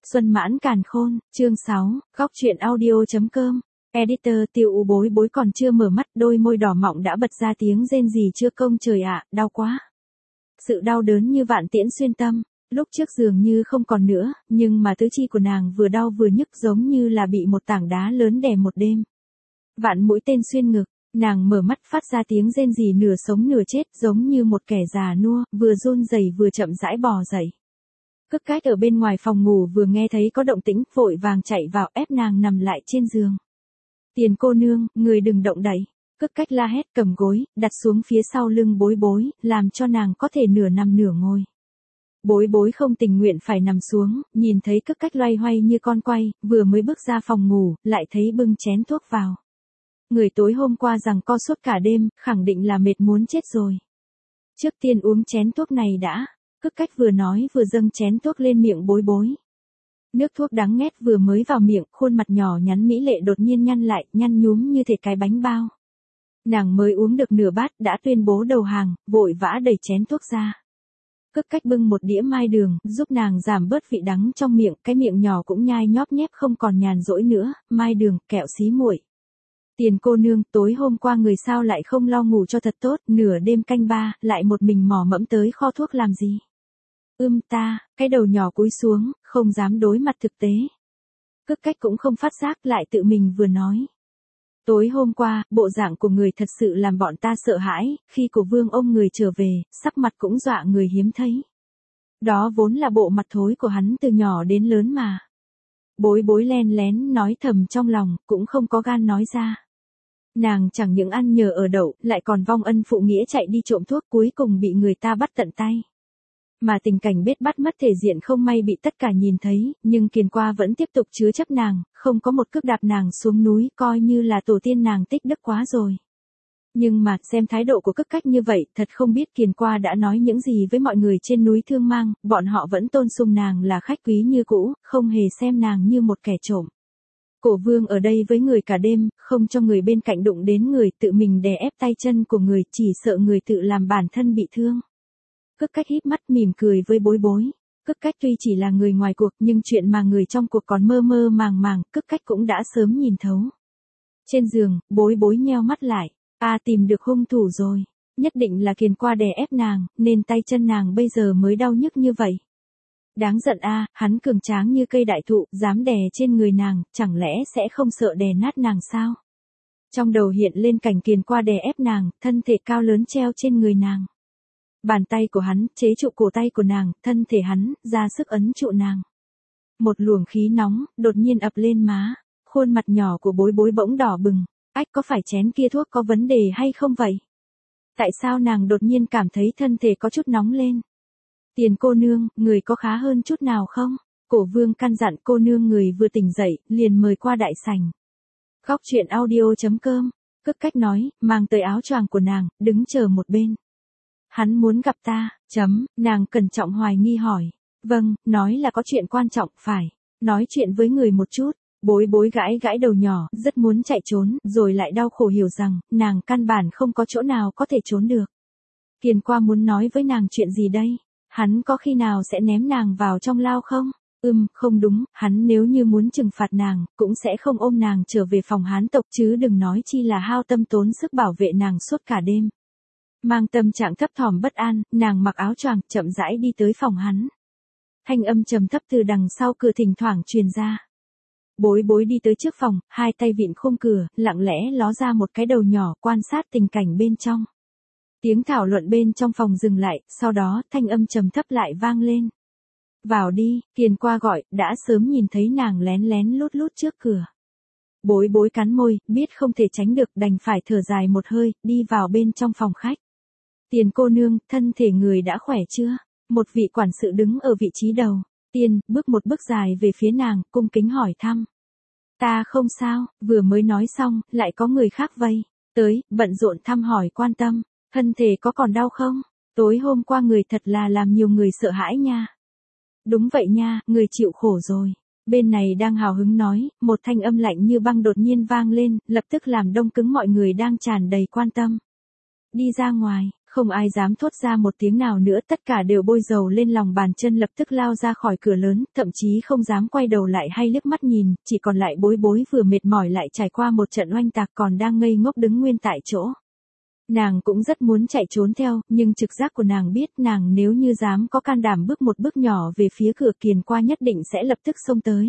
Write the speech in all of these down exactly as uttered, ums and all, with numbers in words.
Xuân mãn càn khôn, chương sáu, góc truyện audio.com. Editor Tiêu U bối bối còn chưa mở mắt, đôi môi đỏ mọng đã bật ra tiếng rên rỉ chưa công trời ạ, đau quá. Sự đau đớn như vạn tiễn xuyên tâm, lúc trước dường như không còn nữa, nhưng mà tứ chi của nàng vừa đau vừa nhức giống như là bị một tảng đá lớn đè một đêm. Vạn mũi tên xuyên ngực, nàng mở mắt phát ra tiếng rên rỉ nửa sống nửa chết giống như một kẻ già nua, vừa run rẩy vừa chậm rãi bò dậy. Cức Cách ở bên ngoài phòng ngủ vừa nghe thấy có động tĩnh, vội vàng chạy vào ép nàng nằm lại trên giường. Tiền cô nương, người đừng động đậy. Cức Cách la hét cầm gối, đặt xuống phía sau lưng bối bối, làm cho nàng có thể nửa nằm nửa ngồi. Bối bối không tình nguyện phải nằm xuống, nhìn thấy Cức Cách loay hoay như con quay, vừa mới bước ra phòng ngủ, lại thấy bưng chén thuốc vào. Người tối hôm qua rằng co suốt cả đêm, khẳng định là mệt muốn chết rồi. Trước tiên uống chén thuốc này đã. Cức Cách vừa nói vừa dâng chén thuốc lên miệng bối bối. Nước thuốc đắng nghét vừa mới vào miệng, khuôn mặt nhỏ nhắn mỹ lệ đột nhiên nhăn lại, nhăn nhúm như thịt cái bánh bao. Nàng mới uống được nửa bát đã tuyên bố đầu hàng, vội vã đẩy chén thuốc ra. Cức Cách bưng một đĩa mai đường, giúp nàng giảm bớt vị đắng trong miệng, cái miệng nhỏ cũng nhai nhóp nhép không còn nhàn rỗi nữa, mai đường, kẹo xí muội. Tiền cô nương, tối hôm qua người sao lại không lo ngủ cho thật tốt, nửa đêm canh ba, lại một mình mò mẫm tới kho thuốc làm gì? Ưm ta, cái đầu nhỏ cúi xuống, không dám đối mặt thực tế. Cức Cách cũng không phát giác, lại tự mình vừa nói. Tối hôm qua, bộ dạng của người thật sự làm bọn ta sợ hãi, khi của vương ông người trở về, sắc mặt cũng dọa người hiếm thấy. Đó vốn là bộ mặt thối của hắn từ nhỏ đến lớn mà. Bối bối len lén nói thầm trong lòng, cũng không có gan nói ra. Nàng chẳng những ăn nhờ ở đậu, lại còn vong ân phụ nghĩa chạy đi trộm thuốc, cuối cùng bị người ta bắt tận tay. Mà tình cảnh biết bắt mất thể diện không may bị tất cả nhìn thấy, nhưng Kiền Qua vẫn tiếp tục chứa chấp nàng, không có một cước đạp nàng xuống núi, coi như là tổ tiên nàng tích đức quá rồi. Nhưng mà, xem thái độ của Cức Cách như vậy, thật không biết Kiền Qua đã nói những gì với mọi người trên núi Thương Mang, bọn họ vẫn tôn sùng nàng là khách quý như cũ, không hề xem nàng như một kẻ trộm. Cổ vương ở đây với người cả đêm, không cho người bên cạnh đụng đến người, tự mình đè ép tay chân của người, chỉ sợ người tự làm bản thân bị thương. Cức Cách híp mắt mỉm cười với bối bối. Cức Cách tuy chỉ là người ngoài cuộc, nhưng chuyện mà người trong cuộc còn mơ mơ màng màng, Cức Cách cũng đã sớm nhìn thấu. Trên giường, bối bối nheo mắt lại. À, tìm được hung thủ rồi. Nhất định là Kiền Qua đè ép nàng, nên tay chân nàng bây giờ mới đau nhức như vậy. Đáng giận a, à, hắn cường tráng như cây đại thụ, dám đè trên người nàng, chẳng lẽ sẽ không sợ đè nát nàng sao? Trong đầu hiện lên cảnh Kiền Qua đè ép nàng, thân thể cao lớn treo trên người nàng. Bàn tay của hắn, chế trụ cổ tay của nàng, thân thể hắn, ra sức ấn trụ nàng. Một luồng khí nóng, đột nhiên ập lên má, khuôn mặt nhỏ của bối bối bỗng đỏ bừng. Ách, có phải chén kia thuốc có vấn đề hay không vậy? Tại sao nàng đột nhiên cảm thấy thân thể có chút nóng lên? Tiền cô nương, người có khá hơn chút nào không? Cổ vương căn dặn cô nương người vừa tỉnh dậy, liền mời qua đại sảnh. Góc truyện audio.com, Cức Cách nói, mang tới áo choàng của nàng, đứng chờ một bên. Hắn muốn gặp ta, chấm, nàng cẩn trọng hoài nghi hỏi. Vâng, nói là có chuyện quan trọng, phải. Nói chuyện với người một chút. Bối bối gãi gãi đầu nhỏ, rất muốn chạy trốn, rồi lại đau khổ hiểu rằng, nàng căn bản không có chỗ nào có thể trốn được. Kiền Qua muốn nói với nàng chuyện gì đây? Hắn có khi nào sẽ ném nàng vào trong lao không? Ừm, không đúng, hắn nếu như muốn trừng phạt nàng, cũng sẽ không ôm nàng trở về phòng Hán tộc chứ đừng nói chi là hao tâm tốn sức bảo vệ nàng suốt cả đêm. Mang tâm trạng thấp thỏm bất an, nàng mặc áo choàng, chậm rãi đi tới phòng hắn. Thanh âm trầm thấp từ đằng sau cửa thỉnh thoảng truyền ra. Bối bối đi tới trước phòng, hai tay vịn khung cửa, lặng lẽ ló ra một cái đầu nhỏ, quan sát tình cảnh bên trong. Tiếng thảo luận bên trong phòng dừng lại, sau đó, thanh âm trầm thấp lại vang lên. Vào đi, Kiền Qua gọi, đã sớm nhìn thấy nàng lén lén lút lút trước cửa. Bối bối cắn môi, biết không thể tránh được, đành phải thở dài một hơi, đi vào bên trong phòng khách. Tiền cô nương, thân thể người đã khỏe chưa? Một vị quản sự đứng ở vị trí đầu. Tiên, bước một bước dài về phía nàng, cung kính hỏi thăm. Ta không sao, vừa mới nói xong, lại có người khác vây. Tới, bận rộn thăm hỏi quan tâm. Thân thể có còn đau không? Tối hôm qua người thật là làm nhiều người sợ hãi nha. Đúng vậy nha, người chịu khổ rồi. Bên này đang hào hứng nói, một thanh âm lạnh như băng đột nhiên vang lên, lập tức làm đông cứng mọi người đang tràn đầy quan tâm. Đi ra ngoài, không ai dám thốt ra một tiếng nào nữa, tất cả đều bôi dầu lên lòng bàn chân lập tức lao ra khỏi cửa lớn, thậm chí không dám quay đầu lại hay liếc mắt nhìn, chỉ còn lại bối bối vừa mệt mỏi lại trải qua một trận oanh tạc còn đang ngây ngốc đứng nguyên tại chỗ. Nàng cũng rất muốn chạy trốn theo, nhưng trực giác của nàng biết nàng nếu như dám có can đảm bước một bước nhỏ về phía cửa Kiền Qua nhất định sẽ lập tức xông tới.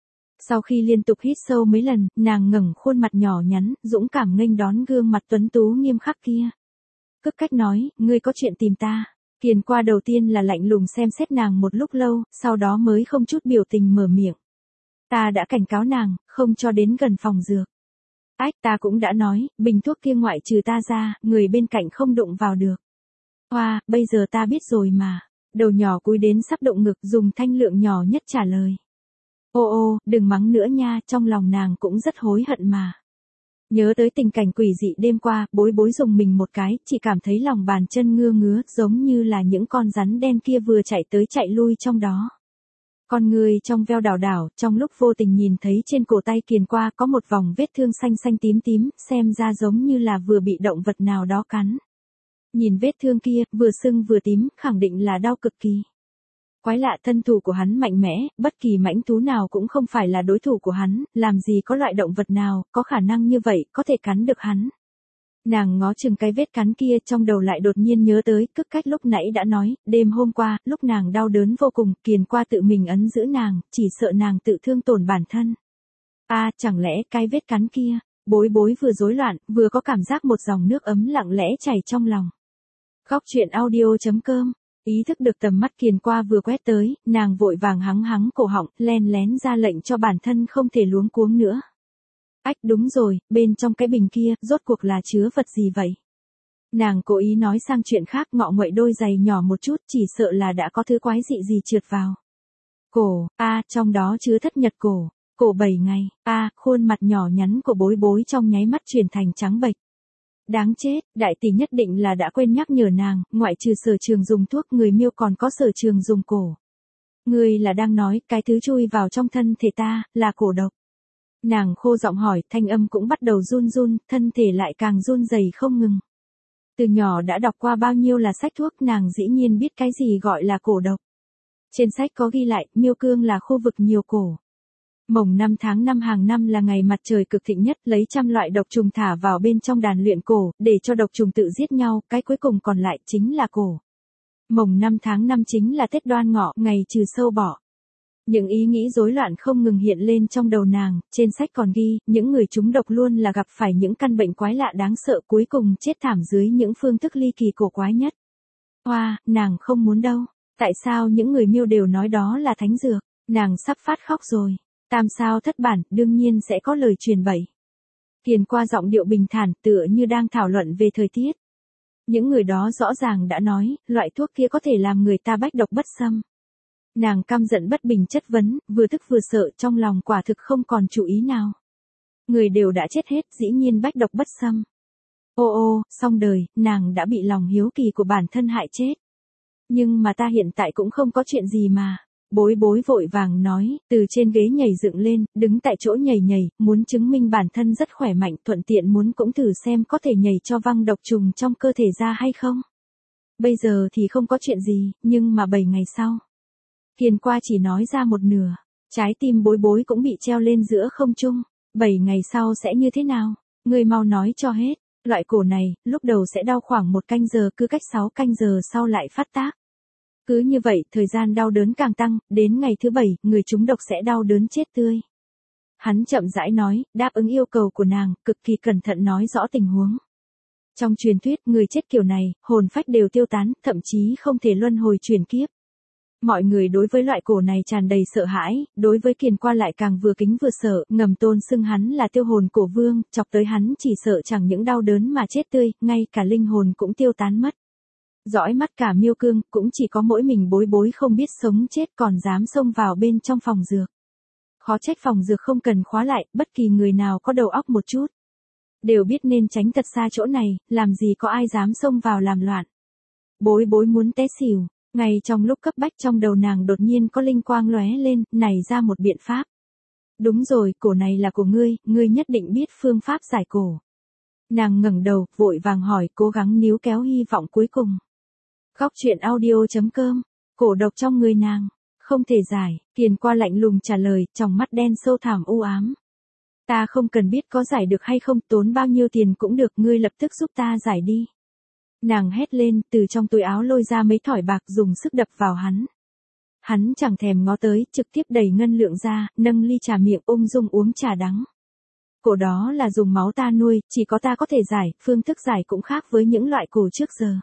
Sau khi liên tục hít sâu mấy lần, nàng ngẩng khuôn mặt nhỏ nhắn, dũng cảm nghênh đón gương mặt tuấn tú nghiêm khắc kia. Cức cách nói, ngươi có chuyện tìm ta. Kiền Qua đầu tiên là lạnh lùng xem xét nàng một lúc lâu, sau đó mới không chút biểu tình mở miệng. Ta đã cảnh cáo nàng, không cho đến gần phòng dược. Ách, ta cũng đã nói, bình thuốc kia ngoại trừ ta ra, người bên cạnh không đụng vào được. Hoa, bây giờ ta biết rồi mà. Đầu nhỏ cúi đến sắp động ngực, dùng thanh lượng nhỏ nhất trả lời. Ô ô, đừng mắng nữa nha, trong lòng nàng cũng rất hối hận mà. Nhớ tới tình cảnh quỷ dị đêm qua, bối bối dùng mình một cái, chỉ cảm thấy lòng bàn chân ngưa ngứa, giống như là những con rắn đen kia vừa chạy tới chạy lui trong đó. Con người trong veo đảo đảo, trong lúc vô tình nhìn thấy trên cổ tay Kiền Qua có một vòng vết thương xanh xanh tím tím, xem ra giống như là vừa bị động vật nào đó cắn. Nhìn vết thương kia, vừa sưng vừa tím, khẳng định là đau cực kỳ. Quái lạ, thân thủ của hắn mạnh mẽ, bất kỳ mãnh thú nào cũng không phải là đối thủ của hắn, làm gì có loại động vật nào, có khả năng như vậy, có thể cắn được hắn. Nàng ngó chừng cái vết cắn kia, trong đầu lại đột nhiên nhớ tới, Cức Cách lúc nãy đã nói, đêm hôm qua, lúc nàng đau đớn vô cùng, Kiền Qua tự mình ấn giữ nàng, chỉ sợ nàng tự thương tổn bản thân. A, à, chẳng lẽ cái vết cắn kia, bối bối vừa rối loạn, vừa có cảm giác một dòng nước ấm lặng lẽ chảy trong lòng. Góc truyện audio chấm com. Ý thức được tầm mắt Kiền Qua vừa quét tới, nàng vội vàng hắng hắng cổ họng, len lén ra lệnh cho bản thân không thể luống cuống nữa. Ách, đúng rồi, bên trong cái bình kia, rốt cuộc là chứa vật gì vậy? Nàng cố ý nói sang chuyện khác, ngọ nguậy đôi giày nhỏ một chút, chỉ sợ là đã có thứ quái dị gì trượt vào. Cổ, a, à, trong đó chứa thất nhật cổ, cổ bảy ngày, a, à, khuôn mặt nhỏ nhắn của bối bối trong nháy mắt chuyển thành trắng bệch. Đáng chết, đại tỷ nhất định là đã quên nhắc nhở nàng, ngoại trừ sở trường dùng thuốc người miêu còn có sở trường dùng cổ. Ngươi là đang nói, cái thứ chui vào trong thân thể ta, là cổ độc. Nàng khô giọng hỏi, thanh âm cũng bắt đầu run run, thân thể lại càng run rẩy không ngừng. Từ nhỏ đã đọc qua bao nhiêu là sách thuốc, nàng dĩ nhiên biết cái gì gọi là cổ độc. Trên sách có ghi lại, Miêu Cương là khu vực nhiều cổ. Mồng năm tháng năm hàng năm là ngày mặt trời cực thịnh nhất, lấy trăm loại độc trùng thả vào bên trong đàn luyện cổ, để cho độc trùng tự giết nhau, cái cuối cùng còn lại chính là cổ. Mồng năm tháng năm chính là Tết Đoan Ngọ, ngày trừ sâu bọ. Những ý nghĩ rối loạn không ngừng hiện lên trong đầu nàng, trên sách còn ghi, những người trúng độc luôn là gặp phải những căn bệnh quái lạ đáng sợ, cuối cùng chết thảm dưới những phương thức ly kỳ cổ quái nhất. Hoa, nàng không muốn đâu, tại sao những người miêu đều nói đó là thánh dược, nàng sắp phát khóc rồi. Tam sao thất bản, đương nhiên sẽ có lời truyền bậy. Kiền Qua giọng điệu bình thản, tựa như đang thảo luận về thời tiết. Những người đó rõ ràng đã nói, loại thuốc kia có thể làm người ta bách độc bất xâm. Nàng căm giận bất bình chất vấn, vừa tức vừa sợ, trong lòng quả thực không còn chủ ý nào. Người đều đã chết hết, dĩ nhiên bách độc bất xâm. Ô ô, xong đời, nàng đã bị lòng hiếu kỳ của bản thân hại chết. Nhưng mà ta hiện tại cũng không có chuyện gì mà. Bối bối vội vàng nói, từ trên ghế nhảy dựng lên, đứng tại chỗ nhảy nhảy, muốn chứng minh bản thân rất khỏe mạnh, thuận tiện muốn cũng thử xem có thể nhảy cho văng độc trùng trong cơ thể ra hay không. Bây giờ thì không có chuyện gì, nhưng mà bảy ngày sau. Kiền Qua chỉ nói ra một nửa, trái tim bối bối cũng bị treo lên giữa không trung. Bảy ngày sau sẽ như thế nào? Ngươi mau nói cho hết. Loại cổ này, lúc đầu sẽ đau khoảng một canh giờ, cứ cách sáu canh giờ sau lại phát tác. Cứ như vậy, thời gian đau đớn càng tăng, đến ngày thứ bảy, người trúng độc sẽ đau đớn chết tươi. Hắn chậm rãi nói, đáp ứng yêu cầu của nàng, cực kỳ cẩn thận nói rõ tình huống. Trong truyền thuyết, người chết kiểu này, hồn phách đều tiêu tán, thậm chí không thể luân hồi chuyển kiếp. Mọi người đối với loại cổ này tràn đầy sợ hãi, đối với Kiền Qua lại càng vừa kính vừa sợ, ngầm tôn xưng hắn là tiêu hồn cổ vương, chọc tới hắn chỉ sợ chẳng những đau đớn mà chết tươi, ngay cả linh hồn cũng tiêu tán mất. Dõi mắt cả Miêu Cương, cũng chỉ có mỗi mình bối bối không biết sống chết còn dám xông vào bên trong phòng dược. Khó trách phòng dược không cần khóa lại, bất kỳ người nào có đầu óc một chút. Đều biết nên tránh thật xa chỗ này, làm gì có ai dám xông vào làm loạn. Bối bối muốn té xỉu, ngay trong lúc cấp bách trong đầu nàng đột nhiên có linh quang lóe lên, nảy ra một biện pháp. Đúng rồi, cổ này là của ngươi, ngươi nhất định biết phương pháp giải cổ. Nàng ngẩng đầu, vội vàng hỏi, cố gắng níu kéo hy vọng cuối cùng. Góc truyện audio.com, cổ độc trong người nàng, không thể giải, Kiền Qua lạnh lùng trả lời, tròng mắt đen sâu thẳm u ám. Ta không cần biết có giải được hay không, tốn bao nhiêu tiền cũng được, ngươi lập tức giúp ta giải đi. Nàng hét lên, từ trong túi áo lôi ra mấy thỏi bạc dùng sức đập vào hắn. Hắn chẳng thèm ngó tới, trực tiếp đẩy ngân lượng ra, nâng ly trà miệng ung dung uống trà đắng. Cổ đó là dùng máu ta nuôi, chỉ có ta có thể giải, phương thức giải cũng khác với những loại cổ trước giờ.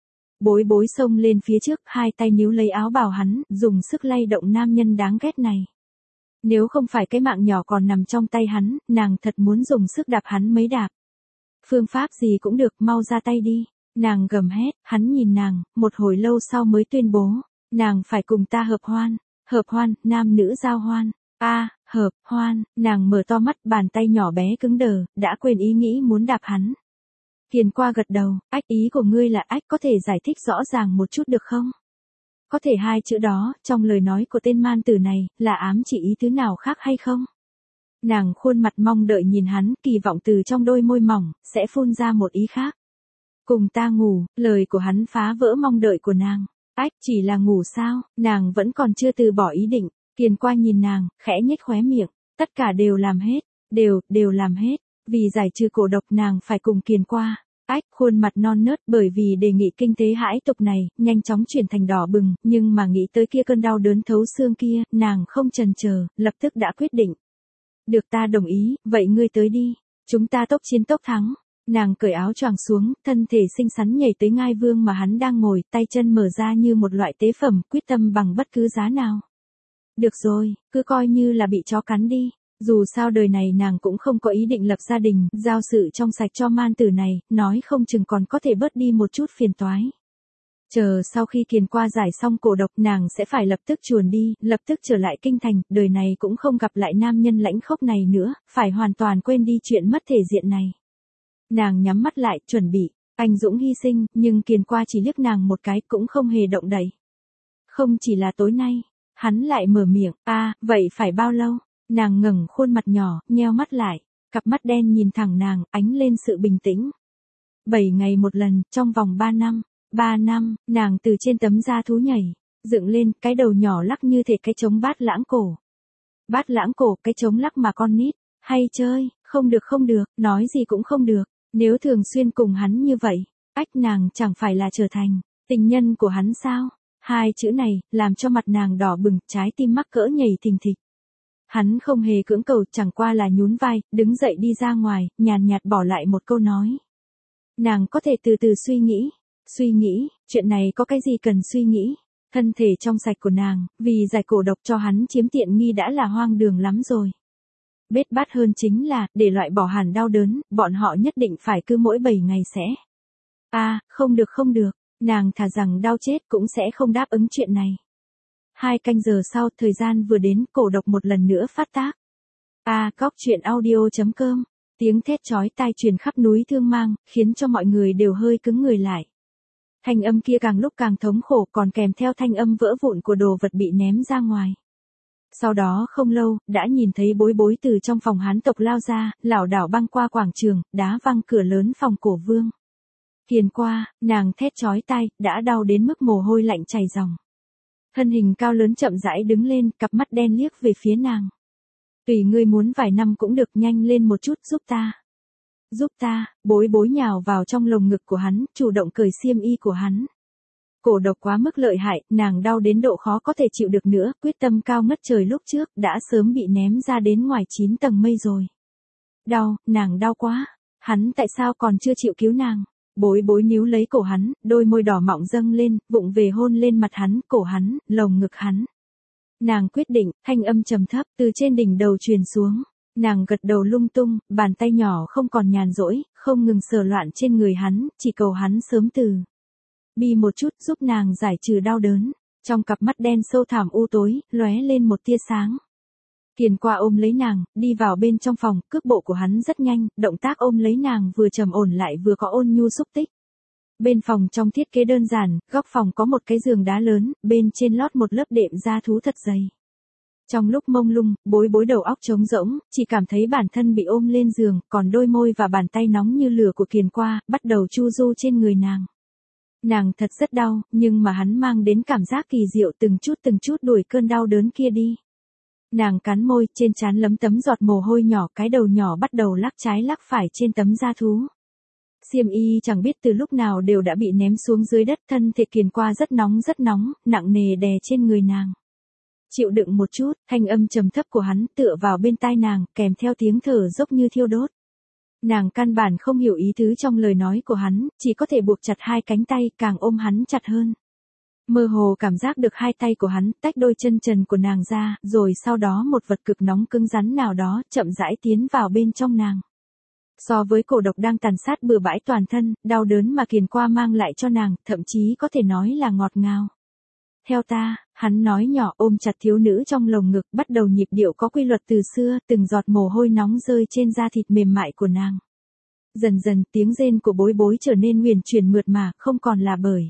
Bối bối xông lên phía trước, hai tay níu lấy áo bào hắn, dùng sức lay động nam nhân đáng ghét này. Nếu không phải cái mạng nhỏ còn nằm trong tay hắn, nàng thật muốn dùng sức đạp hắn mấy đạp. Phương pháp gì cũng được, mau ra tay đi. Nàng gầm hét, hắn nhìn nàng, một hồi lâu sau mới tuyên bố. Nàng phải cùng ta hợp hoan. Hợp hoan, nam nữ giao hoan. A, à, hợp, hoan, nàng mở to mắt, bàn tay nhỏ bé cứng đờ, đã quên ý nghĩ muốn đạp hắn. Kiền Qua gật đầu, ách, ý của ngươi là ách, có thể giải thích rõ ràng một chút được không? Có thể hai chữ đó, trong lời nói của tên man tử này, là ám chỉ ý thứ nào khác hay không? Nàng khuôn mặt mong đợi nhìn hắn, kỳ vọng từ trong đôi môi mỏng, sẽ phun ra một ý khác. Cùng ta ngủ, lời của hắn phá vỡ mong đợi của nàng. Ách, chỉ là ngủ sao, nàng vẫn còn chưa từ bỏ ý định. Kiền Qua nhìn nàng, khẽ nhếch khóe miệng, tất cả đều làm hết, đều, đều làm hết, vì giải trừ cổ độc nàng phải cùng Kiền Qua. Ách, khuôn mặt non nớt bởi vì đề nghị kinh tế hãi tục này, nhanh chóng chuyển thành đỏ bừng, nhưng mà nghĩ tới kia cơn đau đớn thấu xương kia, nàng không chần chờ, lập tức đã quyết định. Được, ta đồng ý, vậy ngươi tới đi, chúng ta tốc chiến tốc thắng. Nàng cởi áo choàng xuống, thân thể xinh xắn nhảy tới ngai vương mà hắn đang ngồi, tay chân mở ra như một loại tế phẩm, quyết tâm bằng bất cứ giá nào. Được rồi, cứ coi như là bị chó cắn đi. Dù sao đời này nàng cũng không có ý định lập gia đình, giao sự trong sạch cho man tử này, nói không chừng còn có thể bớt đi một chút phiền toái. Chờ sau khi Kiền Qua giải xong cổ độc nàng sẽ phải lập tức chuồn đi, lập tức trở lại kinh thành, đời này cũng không gặp lại nam nhân lãnh khốc này nữa, phải hoàn toàn quên đi chuyện mất thể diện này. Nàng nhắm mắt lại, chuẩn bị, anh dũng hy sinh, nhưng Kiền Qua chỉ liếc nàng một cái cũng không hề động đậy. Không chỉ là tối nay, hắn lại mở miệng, a, à, vậy phải bao lâu? Nàng ngẩng khuôn mặt nhỏ, nheo mắt lại, cặp mắt đen nhìn thẳng nàng, ánh lên sự bình tĩnh. Bảy ngày một lần, trong vòng ba năm, ba năm, nàng từ trên tấm da thú nhảy, dựng lên, cái đầu nhỏ lắc như thể cái trống bát lãng cổ. Bát lãng cổ, cái trống lắc mà con nít, hay chơi, không được không được, nói gì cũng không được, nếu thường xuyên cùng hắn như vậy, ách nàng chẳng phải là trở thành tình nhân của hắn sao? Hai chữ này, làm cho mặt nàng đỏ bừng, trái tim mắc cỡ nhảy thình thịch. Hắn không hề cưỡng cầu, chẳng qua là nhún vai, đứng dậy đi ra ngoài, nhàn nhạt bỏ lại một câu nói. Nàng có thể từ từ suy nghĩ, suy nghĩ, chuyện này có cái gì cần suy nghĩ, thân thể trong sạch của nàng, vì giải cổ độc cho hắn chiếm tiện nghi đã là hoang đường lắm rồi. Bết bát hơn chính là, để loại bỏ hẳn đau đớn, bọn họ nhất định phải cứ mỗi bảy ngày sẽ. A, à, không được không được, nàng thà rằng đau chết cũng sẽ không đáp ứng chuyện này. Hai canh giờ sau, thời gian vừa đến, cổ độc một lần nữa phát tác. A, à, góc truyện audio.com, tiếng thét chói tai truyền khắp núi Thương Mang, khiến cho mọi người đều hơi cứng người lại. Thanh âm kia càng lúc càng thống khổ, còn kèm theo thanh âm vỡ vụn của đồ vật bị ném ra ngoài. Sau đó không lâu, đã nhìn thấy Bối Bối từ trong phòng hán tộc lao ra, lảo đảo băng qua quảng trường, đá văng cửa lớn phòng cổ vương. Kiền Qua, nàng thét chói tai, đã đau đến mức mồ hôi lạnh chảy ròng. Thân hình cao lớn chậm rãi đứng lên, cặp mắt đen liếc về phía nàng. Tùy ngươi muốn vài năm cũng được, nhanh lên một chút, giúp ta. Giúp ta, Bối Bối nhào vào trong lồng ngực của hắn, chủ động cởi xiêm y của hắn. Cổ độc quá mức lợi hại, nàng đau đến độ khó có thể chịu được nữa, quyết tâm cao ngất trời lúc trước, đã sớm bị ném ra đến ngoài chín tầng mây rồi. Đau, nàng đau quá, hắn tại sao còn chưa chịu cứu nàng? Bối Bối níu lấy cổ hắn, đôi môi đỏ mọng dâng lên, vụng về hôn lên mặt hắn, cổ hắn, lồng ngực hắn. Nàng quyết định, thanh âm trầm thấp, từ trên đỉnh đầu truyền xuống. Nàng gật đầu lung tung, bàn tay nhỏ không còn nhàn rỗi, không ngừng sờ loạn trên người hắn, chỉ cầu hắn sớm từ bi một chút, giúp nàng giải trừ đau đớn. Trong cặp mắt đen sâu thẳm u tối, lóe lên một tia sáng. Kiền Qua ôm lấy nàng, đi vào bên trong phòng, cước bộ của hắn rất nhanh, động tác ôm lấy nàng vừa trầm ổn lại vừa có ôn nhu xúc tích. Bên phòng trong thiết kế đơn giản, góc phòng có một cái giường đá lớn, bên trên lót một lớp đệm da thú thật dày. Trong lúc mông lung, bối bối đầu óc trống rỗng, chỉ cảm thấy bản thân bị ôm lên giường, còn đôi môi và bàn tay nóng như lửa của Kiền Qua, bắt đầu chu du trên người nàng. Nàng thật rất đau, nhưng mà hắn mang đến cảm giác kỳ diệu từng chút từng chút đuổi cơn đau đớn kia đi. Nàng cắn môi, trên trán lấm tấm giọt mồ hôi nhỏ, cái đầu nhỏ bắt đầu lắc trái lắc phải trên tấm da thú. Xiêm y chẳng biết từ lúc nào đều đã bị ném xuống dưới đất, thân thể Kiền Qua rất nóng rất nóng, nặng nề đè trên người nàng. Chịu đựng một chút, thanh âm trầm thấp của hắn tựa vào bên tai nàng, kèm theo tiếng thở dốc như thiêu đốt. Nàng căn bản không hiểu ý tứ trong lời nói của hắn, chỉ có thể buộc chặt hai cánh tay, càng ôm hắn chặt hơn. Mơ hồ cảm giác được hai tay của hắn tách đôi chân trần của nàng ra, rồi sau đó một vật cực nóng cứng rắn nào đó chậm rãi tiến vào bên trong nàng. So với cổ độc đang tàn sát bừa bãi toàn thân, đau đớn mà Kiền Qua mang lại cho nàng, thậm chí có thể nói là ngọt ngào. Theo ta, hắn nói nhỏ, ôm chặt thiếu nữ trong lồng ngực, bắt đầu nhịp điệu có quy luật từ xưa, từng giọt mồ hôi nóng rơi trên da thịt mềm mại của nàng. Dần dần, tiếng rên của bối bối trở nên huyền chuyển mượt mà, không còn là bởi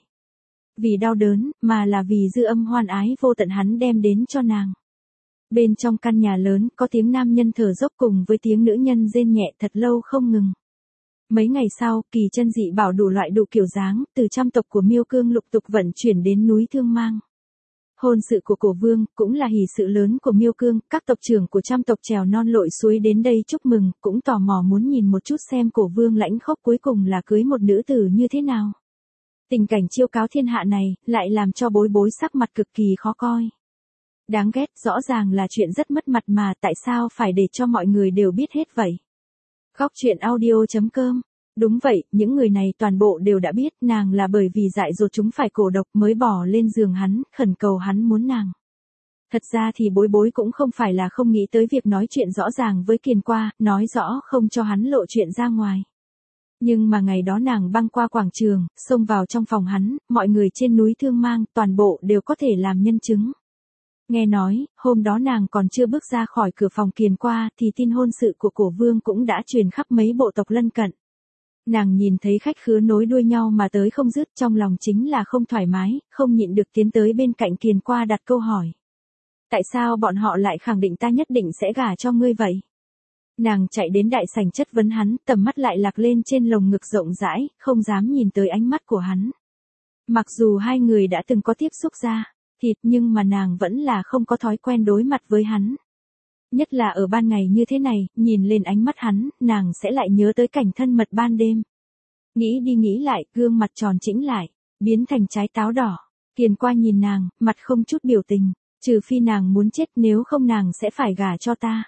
vì đau đớn, mà là vì dư âm hoan ái vô tận hắn đem đến cho nàng. Bên trong căn nhà lớn, có tiếng nam nhân thở dốc cùng với tiếng nữ nhân rên nhẹ thật lâu không ngừng. Mấy ngày sau, kỳ chân dị bảo đủ loại đủ kiểu dáng, từ trăm tộc của Miêu Cương lục tục vận chuyển đến núi Thương Mang. Hôn sự của Cổ Vương, cũng là hỷ sự lớn của Miêu Cương, các tộc trưởng của trăm tộc trèo non lội suối đến đây chúc mừng, cũng tò mò muốn nhìn một chút xem Cổ Vương lãnh khốc cuối cùng là cưới một nữ tử như thế nào. Tình cảnh chiêu cáo thiên hạ này, lại làm cho bối bối sắc mặt cực kỳ khó coi. Đáng ghét, rõ ràng là chuyện rất mất mặt mà tại sao phải để cho mọi người đều biết hết vậy. Góc truyện audio chấm com. Đúng vậy, những người này toàn bộ đều đã biết nàng là bởi vì dại dột chúng phải cổ độc mới bỏ lên giường hắn, khẩn cầu hắn muốn nàng. Thật ra thì bối bối cũng không phải là không nghĩ tới việc nói chuyện rõ ràng với Kiền Qua, nói rõ không cho hắn lộ chuyện ra ngoài. Nhưng mà ngày đó nàng băng qua quảng trường, xông vào trong phòng hắn, mọi người trên núi Thương Mang, toàn bộ đều có thể làm nhân chứng. Nghe nói, hôm đó nàng còn chưa bước ra khỏi cửa phòng Kiền Qua, thì tin hôn sự của Cổ Vương cũng đã truyền khắp mấy bộ tộc lân cận. Nàng nhìn thấy khách khứa nối đuôi nhau mà tới không dứt, trong lòng chính là không thoải mái, không nhịn được tiến tới bên cạnh Kiền Qua đặt câu hỏi. Tại sao bọn họ lại khẳng định ta nhất định sẽ gả cho ngươi vậy? Nàng chạy đến đại sảnh chất vấn hắn, tầm mắt lại lạc lên trên lồng ngực rộng rãi, không dám nhìn tới ánh mắt của hắn. Mặc dù hai người đã từng có tiếp xúc ra thịt, nhưng mà nàng vẫn là không có thói quen đối mặt với hắn. Nhất là ở ban ngày như thế này, nhìn lên ánh mắt hắn, nàng sẽ lại nhớ tới cảnh thân mật ban đêm. Nghĩ đi nghĩ lại, gương mặt tròn chỉnh lại, biến thành trái táo đỏ. Kiền Qua nhìn nàng, mặt không chút biểu tình, trừ phi nàng muốn chết, nếu không nàng sẽ phải gả cho ta.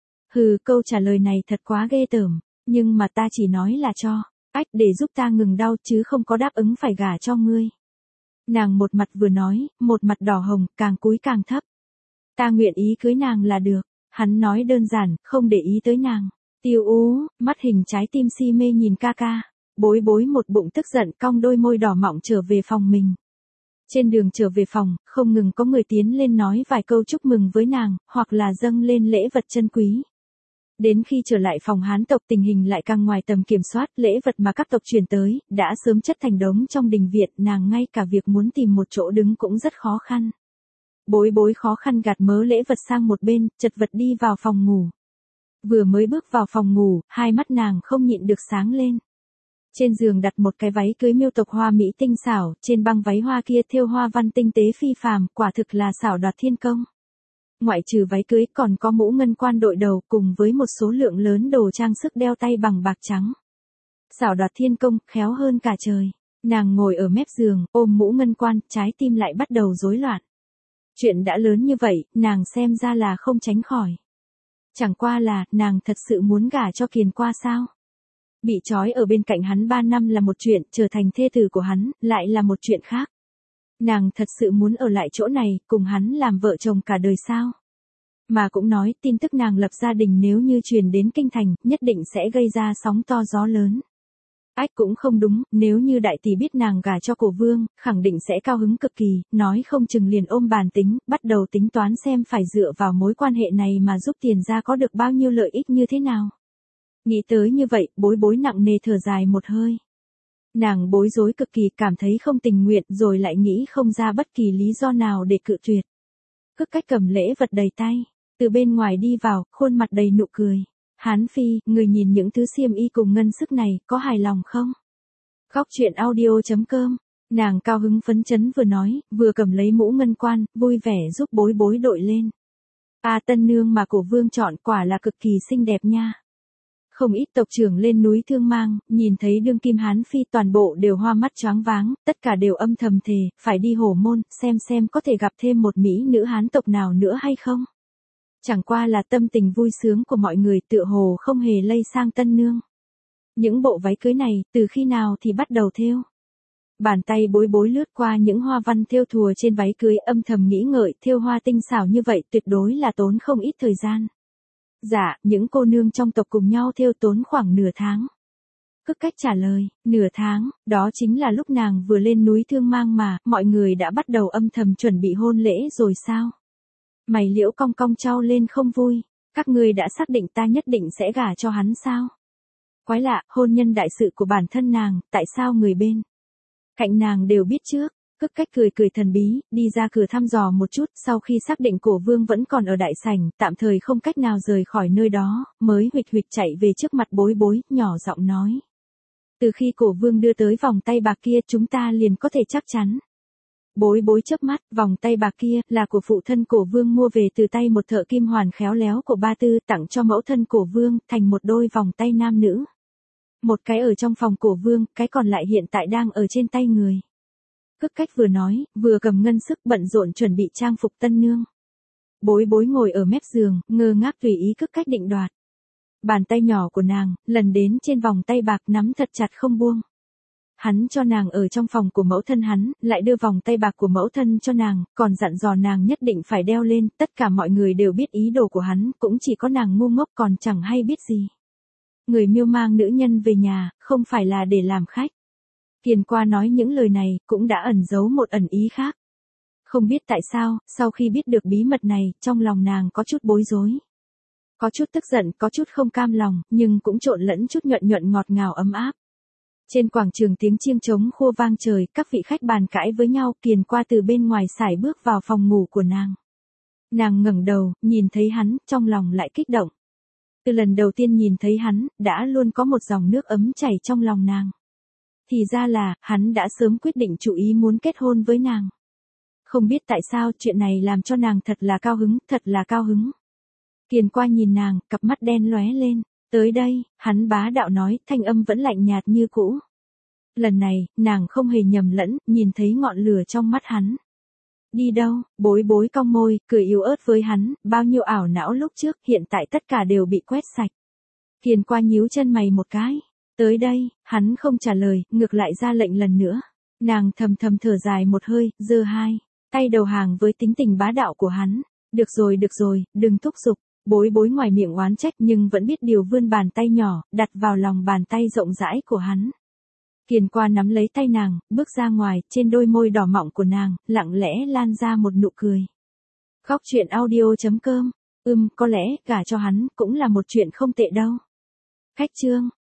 Hừ, câu trả lời này thật quá ghê tởm, nhưng mà ta chỉ nói là cho, ách để giúp ta ngừng đau chứ không có đáp ứng phải gả cho ngươi. Nàng một mặt vừa nói, một mặt đỏ hồng, càng cúi càng thấp. Ta nguyện ý cưới nàng là được. Hắn nói đơn giản, không để ý tới nàng. Tiêu Ú, mắt hình trái tim si mê nhìn ca ca. Bối bối một bụng tức giận, cong đôi môi đỏ mọng trở về phòng mình. Trên đường trở về phòng, không ngừng có người tiến lên nói vài câu chúc mừng với nàng, hoặc là dâng lên lễ vật chân quý. Đến khi trở lại phòng Hán tộc, tình hình lại càng ngoài tầm kiểm soát, lễ vật mà các tộc truyền tới, đã sớm chất thành đống trong đình viện, nàng ngay cả việc muốn tìm một chỗ đứng cũng rất khó khăn. Bối bối khó khăn gạt mớ lễ vật sang một bên, chật vật đi vào phòng ngủ. Vừa mới bước vào phòng ngủ, hai mắt nàng không nhịn được sáng lên. Trên giường đặt một cái váy cưới miêu tộc hoa mỹ tinh xảo, trên băng váy hoa kia thêu hoa văn tinh tế phi phàm, quả thực là xảo đoạt thiên công. Ngoại trừ váy cưới còn có mũ ngân quan đội đầu cùng với một số lượng lớn đồ trang sức đeo tay bằng bạc trắng. Xảo đoạt thiên công, khéo hơn cả trời. Nàng ngồi ở mép giường, ôm mũ ngân quan, trái tim lại bắt đầu rối loạn. Chuyện đã lớn như vậy, nàng xem ra là không tránh khỏi. Chẳng qua là, nàng thật sự muốn gả cho Kiền Qua sao? Bị trói ở bên cạnh hắn ba năm là một chuyện, trở thành thê tử của hắn, lại là một chuyện khác. Nàng thật sự muốn ở lại chỗ này, cùng hắn làm vợ chồng cả đời sao? Mà cũng nói, tin tức nàng lập gia đình nếu như truyền đến kinh thành, nhất định sẽ gây ra sóng to gió lớn. Ách cũng không đúng, nếu như đại tỷ biết nàng gả cho Cổ Vương, khẳng định sẽ cao hứng cực kỳ, nói không chừng liền ôm bàn tính, bắt đầu tính toán xem phải dựa vào mối quan hệ này mà giúp tiền ra có được bao nhiêu lợi ích như thế nào. Nghĩ tới như vậy, bối bối nặng nề thở dài một hơi. Nàng bối rối cực kỳ, cảm thấy không tình nguyện, rồi lại nghĩ không ra bất kỳ lý do nào để cự tuyệt. Cức cách cầm lễ vật đầy tay, từ bên ngoài đi vào, khuôn mặt đầy nụ cười. Hán Phi, người nhìn những thứ xiêm y cùng ngân sức này, có hài lòng không? Góc truyện audio chấm com, nàng cao hứng phấn chấn vừa nói, vừa cầm lấy mũ ngân quan, vui vẻ giúp bối bối đội lên. À tân nương mà cổ vương chọn quả là cực kỳ xinh đẹp nha. Không ít tộc trưởng lên núi Thương Mang, nhìn thấy đương kim Hán Phi toàn bộ đều hoa mắt choáng váng, tất cả đều âm thầm thề, phải đi hổ môn, xem xem có thể gặp thêm một mỹ nữ Hán tộc nào nữa hay không. Chẳng qua là tâm tình vui sướng của mọi người tựa hồ không hề lây sang tân nương. Những bộ váy cưới này, từ khi nào thì bắt đầu thêu? Bàn tay bối bối lướt qua những hoa văn thêu thùa trên váy cưới âm thầm nghĩ ngợi, thêu hoa tinh xảo như vậy tuyệt đối là tốn không ít thời gian. Dạ, những cô nương trong tộc cùng nhau thêu tốn khoảng nửa tháng. Cức cách trả lời, nửa tháng, đó chính là lúc nàng vừa lên núi Thương Mang mà, mọi người đã bắt đầu âm thầm chuẩn bị hôn lễ rồi sao? Mày liễu cong cong trao lên không vui, các ngươi đã xác định ta nhất định sẽ gả cho hắn sao? Quái lạ, hôn nhân đại sự của bản thân nàng, tại sao người bên cạnh nàng đều biết trước? Cức cách cười cười thần bí, đi ra cửa thăm dò một chút, sau khi xác định cổ vương vẫn còn ở đại sảnh, tạm thời không cách nào rời khỏi nơi đó, mới huỵch huỵch chạy về trước mặt bối bối, nhỏ giọng nói. Từ khi cổ vương đưa tới vòng tay bạc kia chúng ta liền có thể chắc chắn. Bối bối chớp mắt, vòng tay bạc kia là của phụ thân cổ vương mua về từ tay một thợ kim hoàn khéo léo của Ba Tư tặng cho mẫu thân cổ vương, thành một đôi vòng tay nam nữ. Một cái ở trong phòng cổ vương, cái còn lại hiện tại đang ở trên tay người. Cức cách vừa nói, vừa cầm ngân sức bận rộn chuẩn bị trang phục tân nương. Bối bối ngồi ở mép giường, ngơ ngác tùy ý cức cách định đoạt. Bàn tay nhỏ của nàng, lần đến trên vòng tay bạc nắm thật chặt không buông. Hắn cho nàng ở trong phòng của mẫu thân hắn, lại đưa vòng tay bạc của mẫu thân cho nàng, còn dặn dò nàng nhất định phải đeo lên, tất cả mọi người đều biết ý đồ của hắn, cũng chỉ có nàng ngu ngốc còn chẳng hay biết gì. Người miêu mang nữ nhân về nhà, không phải là để làm khách. Kiền qua nói những lời này, cũng đã ẩn giấu một ẩn ý khác. Không biết tại sao, sau khi biết được bí mật này, trong lòng nàng có chút bối rối. Có chút tức giận, có chút không cam lòng, nhưng cũng trộn lẫn chút nhuận nhuận ngọt ngào ấm áp. Trên quảng trường tiếng chiêng trống khua vang trời, các vị khách bàn cãi với nhau, Kiền qua từ bên ngoài sải bước vào phòng ngủ của nàng. Nàng ngẩng đầu, nhìn thấy hắn, trong lòng lại kích động. Từ lần đầu tiên nhìn thấy hắn, đã luôn có một dòng nước ấm chảy trong lòng nàng. Thì ra là, hắn đã sớm quyết định chủ ý muốn kết hôn với nàng. Không biết tại sao chuyện này làm cho nàng thật là cao hứng, thật là cao hứng. Kiền qua nhìn nàng, cặp mắt đen lóe lên. Tới đây, hắn bá đạo nói, thanh âm vẫn lạnh nhạt như cũ. Lần này, nàng không hề nhầm lẫn, nhìn thấy ngọn lửa trong mắt hắn. Đi đâu, bối bối cong môi, cười yếu ớt với hắn, bao nhiêu ảo não lúc trước, hiện tại tất cả đều bị quét sạch. Kiền qua nhíu chân mày một cái. Tới đây, hắn không trả lời, ngược lại ra lệnh lần nữa. Nàng thầm thầm thở dài một hơi, giơ hai tay đầu hàng với tính tình bá đạo của hắn. Được rồi được rồi, đừng thúc giục. Bối bối ngoài miệng oán trách nhưng vẫn biết điều vươn bàn tay nhỏ, đặt vào lòng bàn tay rộng rãi của hắn. Kiền qua nắm lấy tay nàng, bước ra ngoài, trên đôi môi đỏ mọng của nàng, lặng lẽ lan ra một nụ cười. Góc truyện audio chấm com, ừm, có lẽ, gả cho hắn, cũng là một chuyện không tệ đâu. Khách chương.